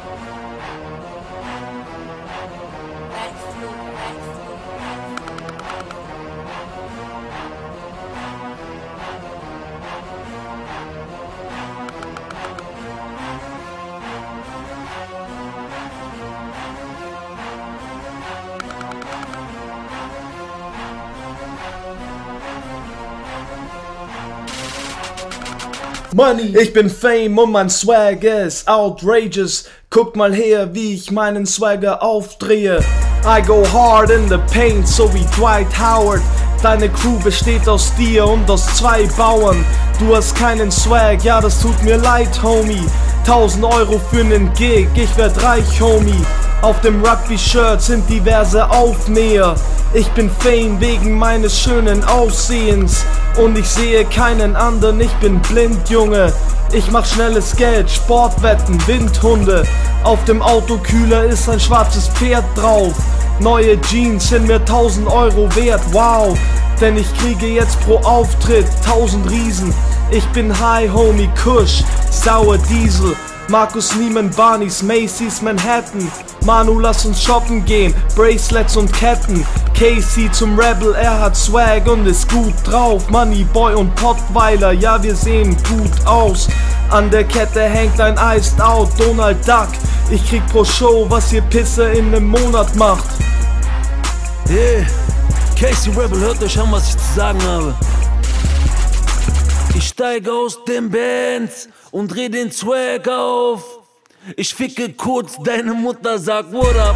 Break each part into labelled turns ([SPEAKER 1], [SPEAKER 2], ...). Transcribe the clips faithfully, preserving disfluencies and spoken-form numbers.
[SPEAKER 1] Money, ich bin Fame und mein Swag ist outrageous. Guck mal her, wie ich meinen Swagger aufdrehe. I go hard in the paint, so wie Dwight Howard. Deine Crew besteht aus dir und aus zwei Bauern. Du hast keinen Swag, ja das tut mir leid, Homie. Tausend Euro für nen Gig, ich werd reich, Homie. Auf dem Rugby-Shirt sind diverse Aufnäher. Ich bin Fame wegen meines schönen Aussehens. Und ich sehe keinen anderen, ich bin blind, Junge. Ich mach schnelles Geld, Sportwetten, Windhunde. Auf dem Autokühler ist ein schwarzes Pferd drauf. Neue Jeans sind mir tausend Euro wert, wow. Denn ich kriege jetzt pro Auftritt tausend Riesen. Ich bin High Homie Kush, Sauer Diesel. Markus Niemann, Barneys, Macy's, Manhattan. Manu, lass uns shoppen gehen, Bracelets und Ketten. Casey zum Rebel, er hat Swag und ist gut drauf. Moneyboy und Pottweiler, ja wir sehen gut aus. An der Kette hängt ein Iced Out Donald Duck. Ich krieg pro Show, was ihr Pisse in nem Monat macht.
[SPEAKER 2] Yeah, Casey Rebel, hört euch an, was ich zu sagen habe. Ich steige aus dem Benz und dreh den Swag auf. Ich ficke kurz deine Mutter, sag what up.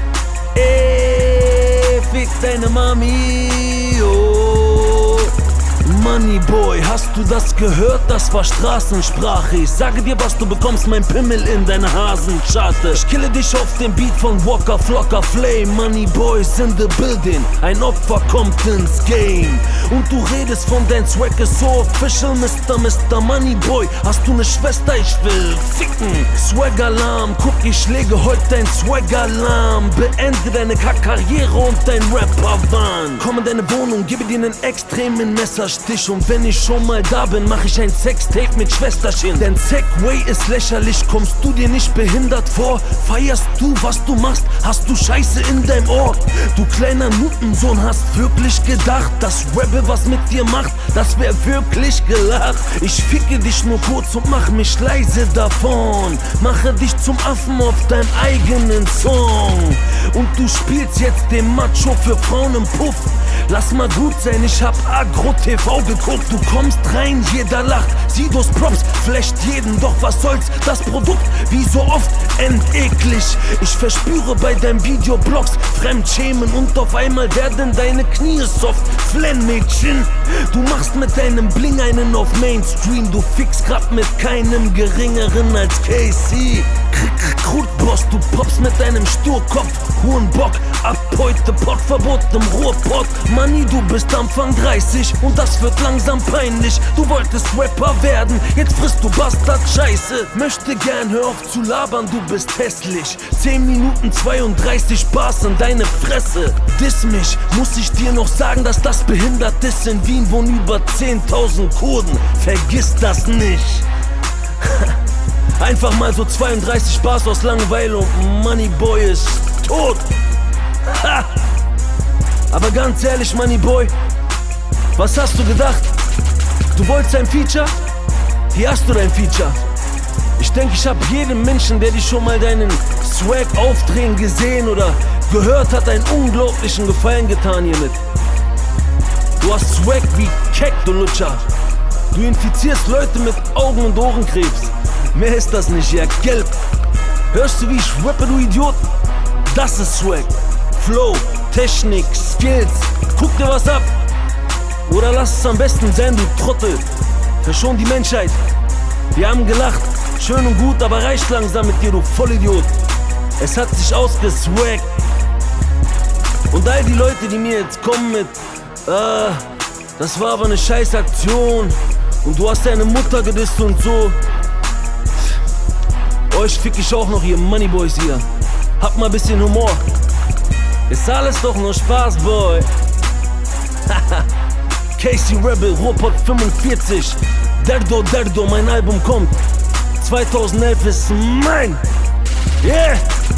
[SPEAKER 2] Ey, fick deine Mami, oh. Moneyboy, hast du das gehört? Das war Straßensprache. Ich sage dir, was du bekommst, mein Pimmel in deine Hasenscharte. Ich kille dich auf dem Beat von Walker Flocker Flame. Moneyboys in the building, ein Opfer kommt ins Game. Und du redest von dein Swag ist so official, Mister Mister Moneyboy. Hast du ne Schwester? Ich will ficken. Swag-Alarm, guck, ich lege heute dein Swag-Alarm. Beende deine Kack-Karriere und dein Rapper-Wahn. Komm in deine Wohnung, gebe dir nen extremen Messerstich. Und wenn ich schon mal da bin, mach ich ein Sextape mit Schwesterchen. Denn Segway ist lächerlich, kommst du dir nicht behindert vor? Feierst du, was du machst? Hast du Scheiße in deinem Ohr? Du kleiner Nutensohn, hast wirklich gedacht, dass Rebel was mit dir macht? Das wär wirklich gelacht. Ich ficke dich nur kurz und mach mich leise davon. Mache dich zum Affen auf deinem eigenen Song. Und du spielst jetzt den Macho für Frauen im Puff. Lass mal gut sein, ich hab Agro-T V geguckt. Du kommst rein, jeder lacht, Sidos Props, flasht jeden. Doch was soll's, das Produkt, wie so oft, endeklig. Ich verspüre bei deinen Videoblogs Fremdschämen und auf einmal werden deine Knie soft. Flenn-Mädchen, du machst mit deinem Bling einen auf Mainstream. Du fixst grad mit keinem geringeren als Casey. Krutboss, du poppst mit deinem Sturkopf, Hurenbock, ab heute Pottverbot im Ruhrpott. Money, du bist Anfang dreißig und das wird langsam peinlich. Du wolltest Rapper werden, jetzt frisst du Bastard-Scheiße. Möchte gern, hör auf zu labern, du bist hässlich. zehn Minuten zweiunddreißig Spaß in deine Fresse. Diss mich, muss ich dir noch sagen, dass das behindert ist. In Wien wohnen über zehntausend Kurden, vergiss das nicht. Einfach mal so zweiunddreißig Spaß aus Langeweile und Moneyboy ist tot. Ha! Aber ganz ehrlich, Moneyboy, was hast du gedacht? Du wolltest ein Feature? Hier hast du dein Feature. Ich denke, ich habe jedem Menschen, der dir schon mal deinen Swag aufdrehen gesehen oder gehört hat, einen unglaublichen Gefallen getan hiermit. Du hast Swag wie Keck, du Lutscher. Du infizierst Leute mit Augen- und Ohrenkrebs. Mehr ist das nicht, ja, gelb. Hörst du, wie ich rappe, du Idiot? Das ist Swag. Flow, Technik, Skills. Guck dir was ab. Oder lass es am besten sein, du Trottel. Verschon die Menschheit. Wir haben gelacht. Schön und gut, aber reicht langsam mit dir, du Vollidiot. Es hat sich ausgeswaggt. Und all die Leute, die mir jetzt kommen mit Ah, das war aber eine scheiß Aktion. Und du hast deine Mutter gedisst und so. Euch fick ich auch noch, ihr Moneyboys hier. Habt mal ein bisschen Humor. Ist alles doch nur Spaß, Boy. Casey Rebel, Ruhrpott fünfundvierzig. Derdo, Derdo, mein Album kommt. zweitausendelf ist mein. Yeah!